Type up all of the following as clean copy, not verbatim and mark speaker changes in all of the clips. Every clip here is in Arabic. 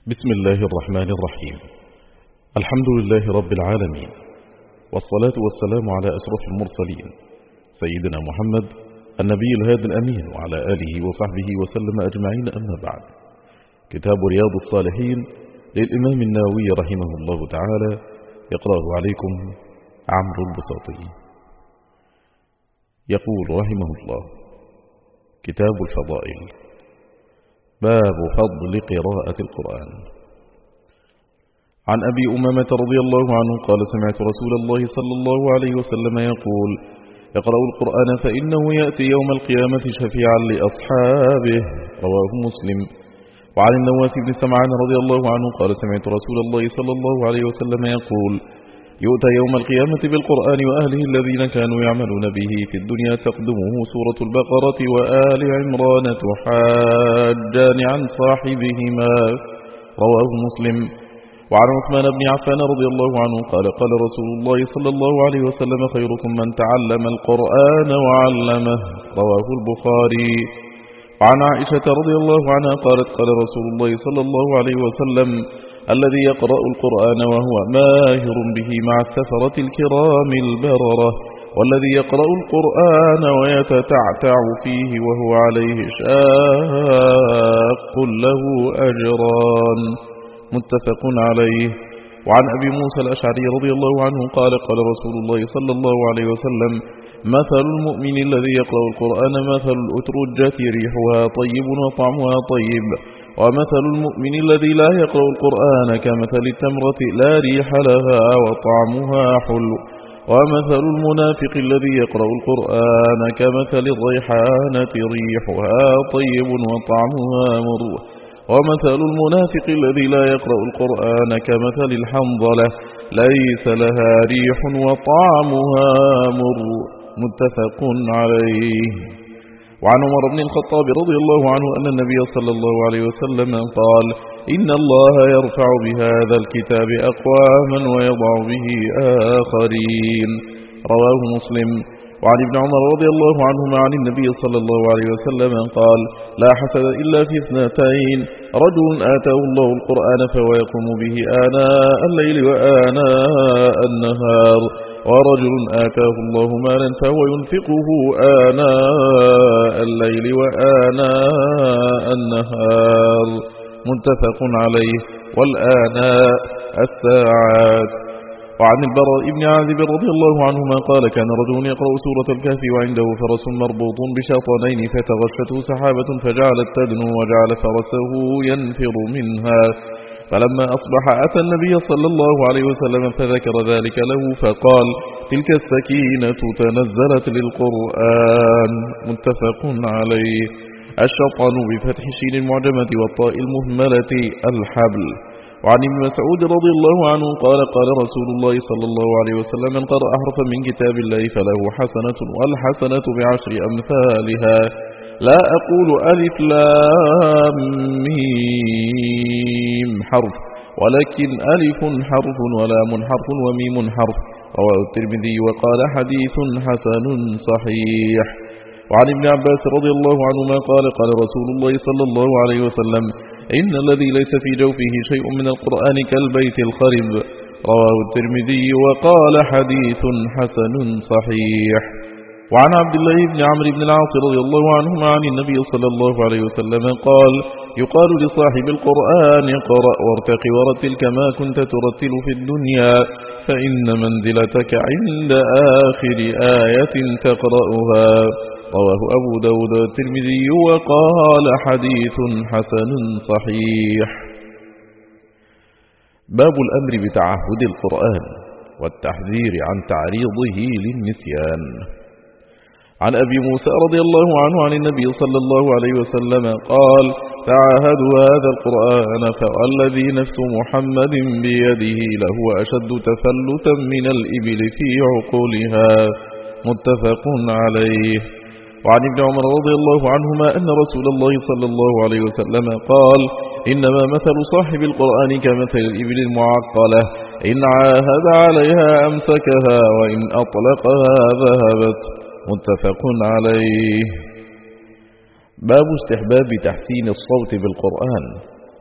Speaker 1: بسم الله الرحمن الرحيم. الحمد لله رب العالمين، والصلاة والسلام على أشرف المرسلين سيدنا محمد النبي الهادي الأمين وعلى آله وصحبه وسلم أجمعين. أما بعد، كتاب رياض الصالحين للإمام النووي رحمه الله تعالى يقرأه عليكم عمرو البساطي. يقول رحمه الله: كتاب الفضائل، باب فضل قراءة القرآن. عن أبي أمامة رضي الله عنه قال: سمعت رسول الله صلى الله عليه وسلم يقول: اقرأوا القرآن فإنه يأتي يوم القيامة شفيعا لأصحابه. رواه مسلم. وعن النواس بن سمعان رضي الله عنه قال: سمعت رسول الله صلى الله عليه وسلم يقول: يؤتى يوم القيامة بالقرآن وأهله الذين كانوا يعملون به في الدنيا تقدمه سورة البقرة وآل عمران تحاجان عن صاحبهما. رواه مسلم. وعن عثمان بن عفان رضي الله عنه قال: قال رسول الله صلى الله عليه وسلم: خيركم من تعلم القرآن وعلمه. رواه البخاري. وعن عائشة رضي الله عنها قالت: قال رسول الله صلى الله عليه وسلم: الذي يقرأ القرآن وهو ماهر به مع السفرة الكرام البررة، والذي يقرأ القرآن ويتتعتع فيه وهو عليه شاق له أجران. متفق عليه. وعن أبي موسى الأشعري رضي الله عنه قال: قال رسول الله صلى الله عليه وسلم: مثل المؤمن الذي يقرأ القرآن مثل الأترجة ريحها طيب وطعمها طيب، ومثل المؤمن الذي لا يقرأ القرآن كمثل التمرة لا ريح لها وطعمها حلو، ومثل المنافق الذي يقرأ القرآن كمثل الريحانة ريحها طيب وطعمها مر، ومثل المنافق الذي لا يقرأ القرآن كمثل الحنظلة ليس لها ريح وطعمها مر. متفق عليه. وعن عمر بن الخطاب رضي الله عنه أن النبي صلى الله عليه وسلم قال: إن الله يرفع بهذا الكتاب أقواما ويضع به آخرين. رواه مسلم. وعن ابن عمر رضي الله عنهما عن النبي صلى الله عليه وسلم قال: لا حسد إلا في اثنتين: رجل آتاه الله القرآن فهو يقوم به آناء الليل وآناء النهار، ورجل آتاه الله مالا فهو ينفقه آناء الليل وآناء النهار. متفق عليه. والآناء الساعات. وعن البراء بن عازب رضي الله عنهما قال: كان رجل يقرأ سورة الكهف وعنده فرس مربوط بشاطنين فتغشته سحابة فجعلت تدنو وجعل فرسه ينفر منها، فلما أصبح أتى النبي صلى الله عليه وسلم فذكر ذلك له فقال: تلك السكينة تنزلت للقرآن. متفق عليه. الشطن بفتح الشين المعجمة والطاء المهملة الحبل. وعن ابن مسعود رضي الله عنه قال: قال رسول الله صلى الله عليه وسلم: من قرأ حرفا من كتاب الله فله حسنة، والحسنة بعشر أمثالها. لا أقول ألف لام ميم حرف، ولكن ألف حرف ولام حرف وميم حرف. رواه الترمذي وقال: حديث حسن صحيح. وعن ابن عباس رضي الله عنهما قال: قال رسول الله صلى الله عليه وسلم: إن الذي ليس في جوفه شيء من القرآن كالبيت الخرب. رواه الترمذي وقال: حديث حسن صحيح. وعن عبد الله بن عمرو بن العاص رضي الله عنهما عن النبي صلى الله عليه وسلم قال: يقال لصاحب القرآن: اقرأ وارتق ورتل كما كنت ترتل في الدنيا، فإن منزلتك عند آخر آية تقرأها. رواه أبو داود والترمذي وقال: حديث حسن صحيح. باب الأمر بتعهد القرآن والتحذير عن تعريضه للنسيان. عن أبي موسى رضي الله عنه عن النبي صلى الله عليه وسلم قال: تعاهدوا هذا القرآن فوالذي نفس محمد بيده لهو أشد تفلتا من الإبل في عقولها. متفق عليه. وعن ابن عمر رضي الله عنهما أن رسول الله صلى الله عليه وسلم قال: إنما مثل صاحب القرآن كمثل الإبل المعقلة، إن عاهد عليها أمسكها وإن أطلقها ذهبت. متفق عليه. باب استحباب تحسين الصوت بالقرآن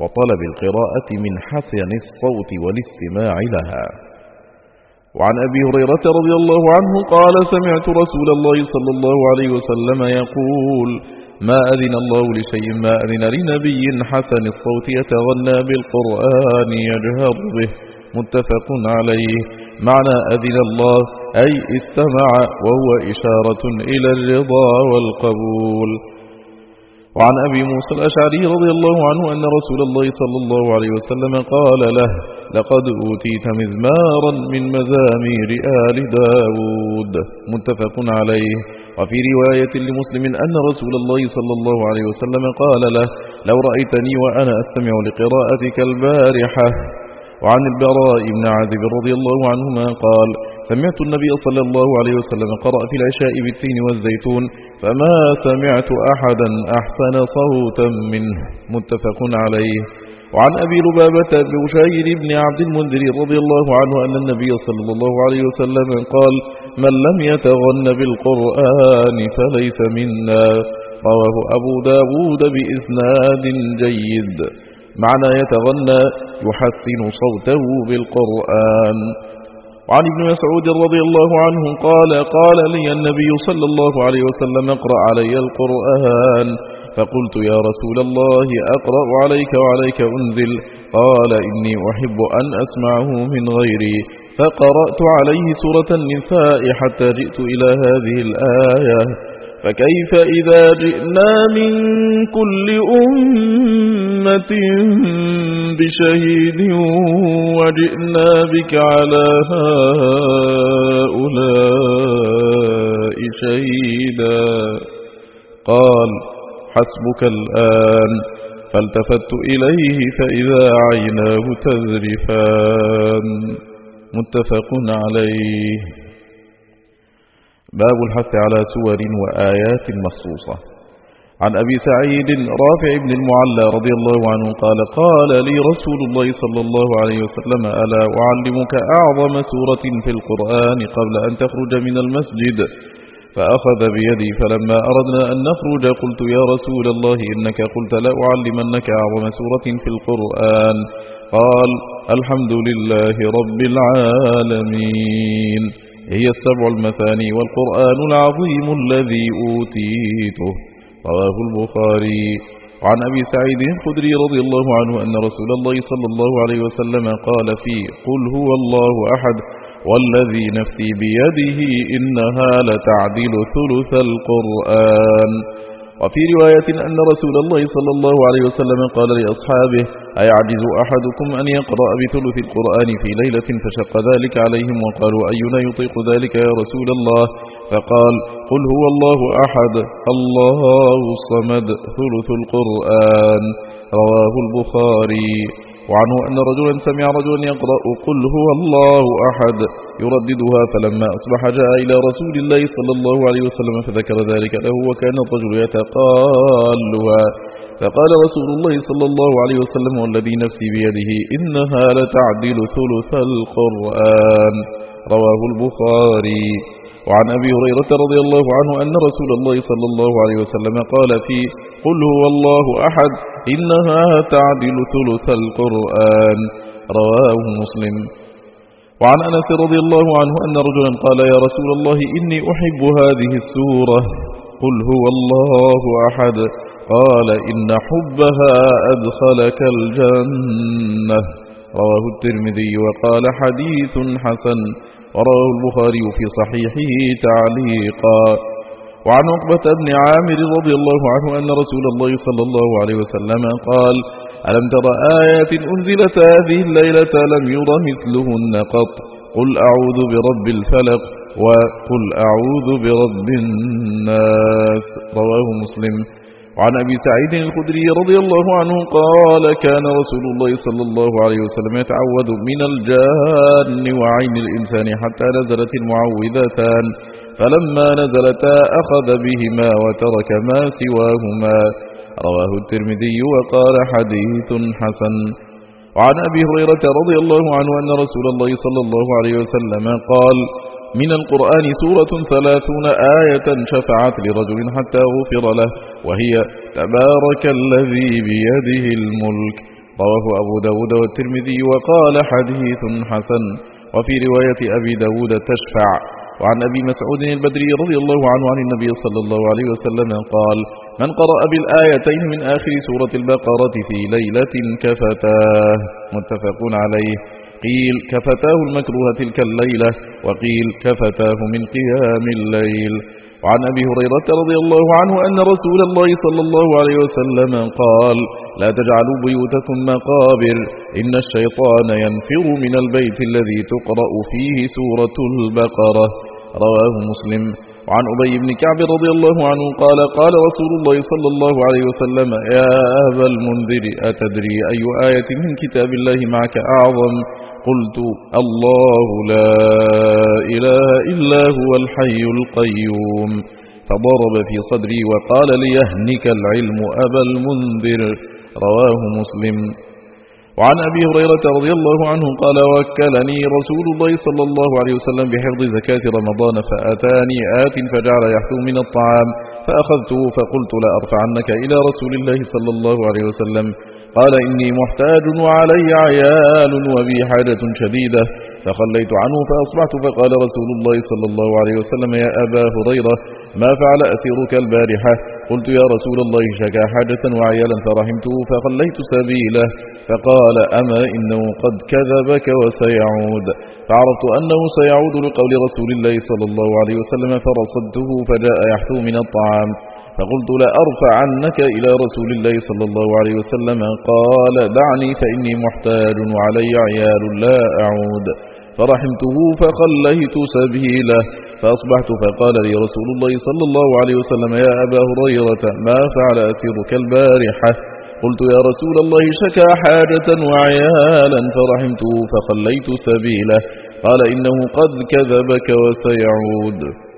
Speaker 1: وطلب القراءة من حسن الصوت والاستماع لها. وعن أبي هريرة رضي الله عنه قال سمعت رسول الله صلى الله عليه وسلم يقول ما أذن الله لشيء ما أذن لنبي حسن الصوت يتغنى بالقرآن يجهر به، متفق عليه. معنى أذن الله أي استمع، وهو إشارة إلى الرضا والقبول. وعن أبي موسى الأشعري رضي الله عنه أن رسول الله صلى الله عليه وسلم قال له لقد أوتيت مزمارا من مزامير آل داود، متفق عليه. وفي رواية لمسلم أن رسول الله صلى الله عليه وسلم قال له لو رأيتني وأنا أستمع لقراءتك البارحة. وعن البراء بن عازب رضي الله عنهما قال سمعت النبي صلى الله عليه وسلم قرأ في العشاء بالتين والزيتون فما سمعت أحدا أحسن صوتا منه، متفق عليه. وعن أبي لبابة بن بشير بن عبد المنذر رضي الله عنه أن النبي صلى الله عليه وسلم قال من لم يتغن بالقرآن فليس منا، رواه أبو داود بإسناد جيد. معنى يتغنى يحسن صوته بالقرآن. وعن ابن مسعود رضي الله عنه قال لي النبي صلى الله عليه وسلم اقرأ علي القرآن، فقلت يا رسول الله أقرأ عليك وعليك أنزل؟ قال إني أحب أن أسمعه من غيري، فقرأت عليه سورة النساء حتى جئت إلى هذه الآية فكيف إذا جئنا من كل أمة بشهيد وجئنا بك على هؤلاء شهيدا؟ قال حسبك الآن، فالتفت إليه فإذا عيناه تذرفان، متفق عليه. باب الحث على سور وآيات مخصوصة. عن أبي سعيد رافع بن المعلى رضي الله عنه قال لي رسول الله صلى الله عليه وسلم ألا أعلمك أعظم سورة في القرآن قبل أن تخرج من المسجد؟ فأخذ بيدي فلما أردنا أن نخرج قلت يا رسول الله إنك قلت لا أعلمنك أعظم سورة في القرآن. قال الحمد لله رب العالمين، هي السبع المثاني والقرآن العظيم الذي أوتيته، رواه البخاري. وعن أبي سعيد الخدري رضي الله عنه أن رسول الله صلى الله عليه وسلم قال فيه قل هو الله أحد والذي نفسي بيده إنها لتعدل ثلث القرآن. وفي رواية أن رسول الله صلى الله عليه وسلم قال لأصحابه أيعجز أحدكم أن يقرأ بثلث القرآن في ليلة؟ فشق ذلك عليهم وقالوا أينا يطيق ذلك يا رسول الله؟ فقال قل هو الله أحد الله الصمد ثلث القرآن، رواه البخاري. وعنه أن رجلا سمع رجلا يقرأ قل هو الله أحد يرددها، فلما أصبح جاء إلى رسول الله صلى الله عليه وسلم فذكر ذلك له وكان الرجل يتقالها، فقال رسول الله صلى الله عليه وسلم والذي نفسي بيده إنها لتعدل ثلث القرآن، رواه البخاري. وعن أبي هريرة رضي الله عنه أن رسول الله صلى الله عليه وسلم قال فيه قل هو الله أحد إنها تعدل ثلث القرآن، رواه مسلم. وعن أنس رضي الله عنه أن رجلا قال يا رسول الله إني أحب هذه السورة قل هو الله أحد، قال إن حبها أدخلك الجنة، رواه الترمذي وقال حديث حسن، ورواه البخاري في صحيحه تعليقا. وعن عقبة بن عامر رضي الله عنه أن رسول الله صلى الله عليه وسلم قال ألم تر آيات أنزلت هذه الليلة لم ير مثلهن قط، قل أعوذ برب الفلق وقل أعوذ برب الناس، رواه مسلم. وعن أبي سعيد الخدري رضي الله عنه قال كان رسول الله صلى الله عليه وسلم يتعوذ من الجان وعين الإنسان حتى نزلت المعوذتان، فلما نزلتا أخذ بهما وترك ما سواهما، رواه الترمذي وقال حديث حسن. وعن أبي هريرة رضي الله عنه أن رسول الله صلى الله عليه وسلم قال من القرآن سورة 30 آية شفعت لرجل حتى غفر له، وهي تبارك الذي بيده الملك، رواه أبو داود والترمذي وقال حديث حسن. وفي رواية أبي داود تشفع. وعن أبي مسعود البدري رضي الله عنه عن النبي صلى الله عليه وسلم قال: من قرأ بالآيتين من آخر سورة البقرة في ليلة كفتاه. متفق عليه. قيل: كفتاه المكروه تلك الليلة، وقيل: كفتاه من قيام الليل. وعن أبي هريرة رضي الله عنه أن رسول الله صلى الله عليه وسلم قال: لا تجعلوا بيوتكم مقابر، إن الشيطان ينفر من البيت الذي تقرأ فيه سورة البقرة. رواه مسلم. وعن أبي بن كعب رضي الله عنه قال: قال رسول الله صلى الله عليه وسلم: يا أبا المنذر، أتدري أي آية من كتاب الله معك أعظم؟ قلت: الله لا إله إلا هو الحي القيوم. فضرب في صدري وقال: ليهنك العلم أبا المنذر. رواه مسلم. وعن أبي هريرة رضي الله عنه قال: وكلني رسول الله صلى الله عليه وسلم بحفظ زكاة رمضان، فأتاني آت فجعل يحثو من الطعام، فأخذته فقلت: لا أرفعنك إلى رسول الله صلى الله عليه وسلم. قال: إني محتاج وعلي عيال وبي حاجة شديدة، فخليت عنه فأصبحت، فقال رسول الله صلى الله عليه وسلم: يا أبا هريرة، ما فعل أسيرك البارحة؟ قلت: يا رسول الله، شكا حاجة وعيالا فرحمته فخليت سبيله. فقال: أما إنه قد كذبك وسيعود. فعرفت أنه سيعود لقول رسول الله صلى الله عليه وسلم، فرصدته فجاء يحثو من الطعام، فقلت: لا أرفع عنك إلى رسول الله صلى الله عليه وسلم. قال: دعني فإني محتاج وعلي عيال لا أعود. فرحمته فخليت سبيله، فأصبحت فقال لي رسول الله صلى الله عليه وسلم: يا أبا هريرة، ما فعل أسيرك البارحة؟ قلت: يا رسول الله، شكا حاجة وعيالا فرحمته فخليت سبيله. قال: إنه قد كذبك وسيعود.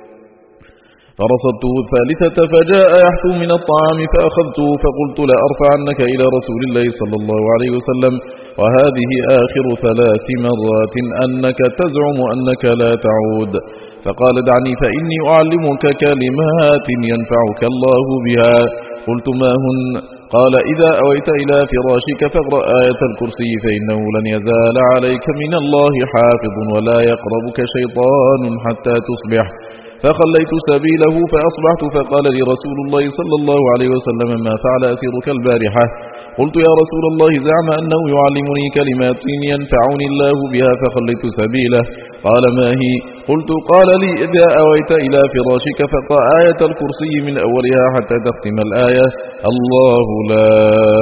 Speaker 1: فرصدته الثالثة فجاء يحثو من الطعام، فأخذته فقلت: لا أرفع عنك إلى رسول الله صلى الله عليه وسلم، وهذه آخر 3 مرات أنك تزعم أنك لا تعود. فقال: دعني فإني أعلمك كلمات ينفعك الله بها. قلت: ما هن؟ قال: إذا أويت إلى فراشك فاقرأ آية الكرسي، فإنه لن يزال عليك من الله حافظ، ولا يقربك شيطان حتى تصبح. فخليت سبيله فأصبحت، فقال لي رسول الله صلى الله عليه وسلم: ما فعل أسيرك البارحة؟ قلت: يا رسول الله، زعم أنه يعلمني كلمات ينفعني الله بها، فخليت سبيله. قال: ما هي؟ قلت: قال لي: إذا أويت إلى فراشك فاقرأ آية الكرسي من أولها حتى تختم الآية: الله لا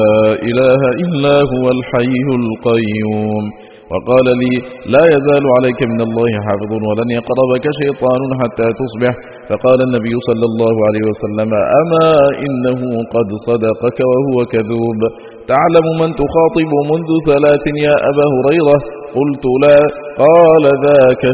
Speaker 1: إله إلا هو الحي القيوم. وقال لي: لا يزال عليك من الله حافظ، ولن يقربك شيطان حتى تصبح. فقال النبي صلى الله عليه وسلم: أما إنه قد صدقك وهو كذوب. تعلم من تخاطب منذ 3 يا أبا هريرة؟ قلت: لا. قال: ذاك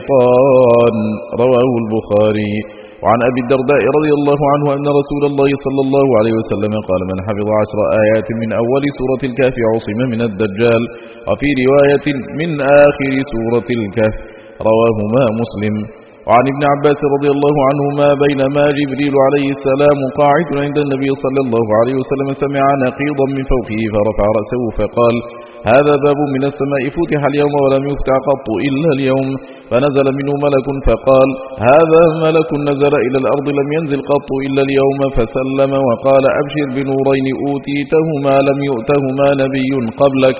Speaker 1: شيطان. رواه البخاري. وعن أبي الدرداء رضي الله عنه أن رسول الله صلى الله عليه وسلم قال: من حفظ 10 آيات من أول سورة الكهف عصم من الدجال. وفي رواية: من آخر سورة الكهف. رواهما مسلم. وعن ابن عباس رضي الله عنهما بينما جبريل عليه السلام قاعد عند النبي صلى الله عليه وسلم سمع نقيضا من فوقه، فرفع رأسه فقال: هذا باب من السماء فتح اليوم ولم يفتح قط إلا اليوم. فنزل منه ملك فقال: هذا ملك نزل إلى الأرض لم ينزل قط إلا اليوم. فسلم وقال: أبشر بنورين أوتيتهما لم يؤتهما نبي قبلك،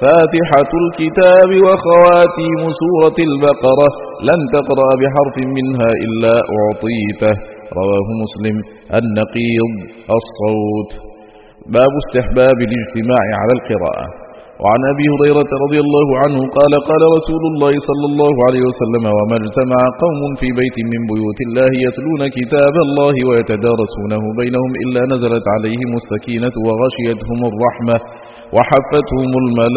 Speaker 1: فاتحة الكتاب وخواتيم سورة البقرة، لن تقرأ بحرف منها إلا أعطيته. رواه مسلم. النقيض الصوت. باب استحباب الاجتماع على القراءة. وعن أبي هريرة رضي الله عنه قال: قال رسول الله صلى الله عليه وسلم: وما اجتمع قوم في بيت من بيوت الله يتلون كتاب الله ويتدارسونه بينهم إلا نزلت عليهم السكينة وغشيتهم الرحمة وحفتهم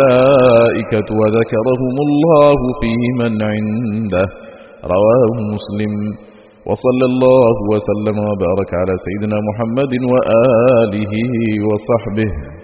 Speaker 1: الملائكة وذكرهم الله في من عنده. رواه مسلم. وصلى الله وسلم وبارك على سيدنا محمد وآله وصحبه.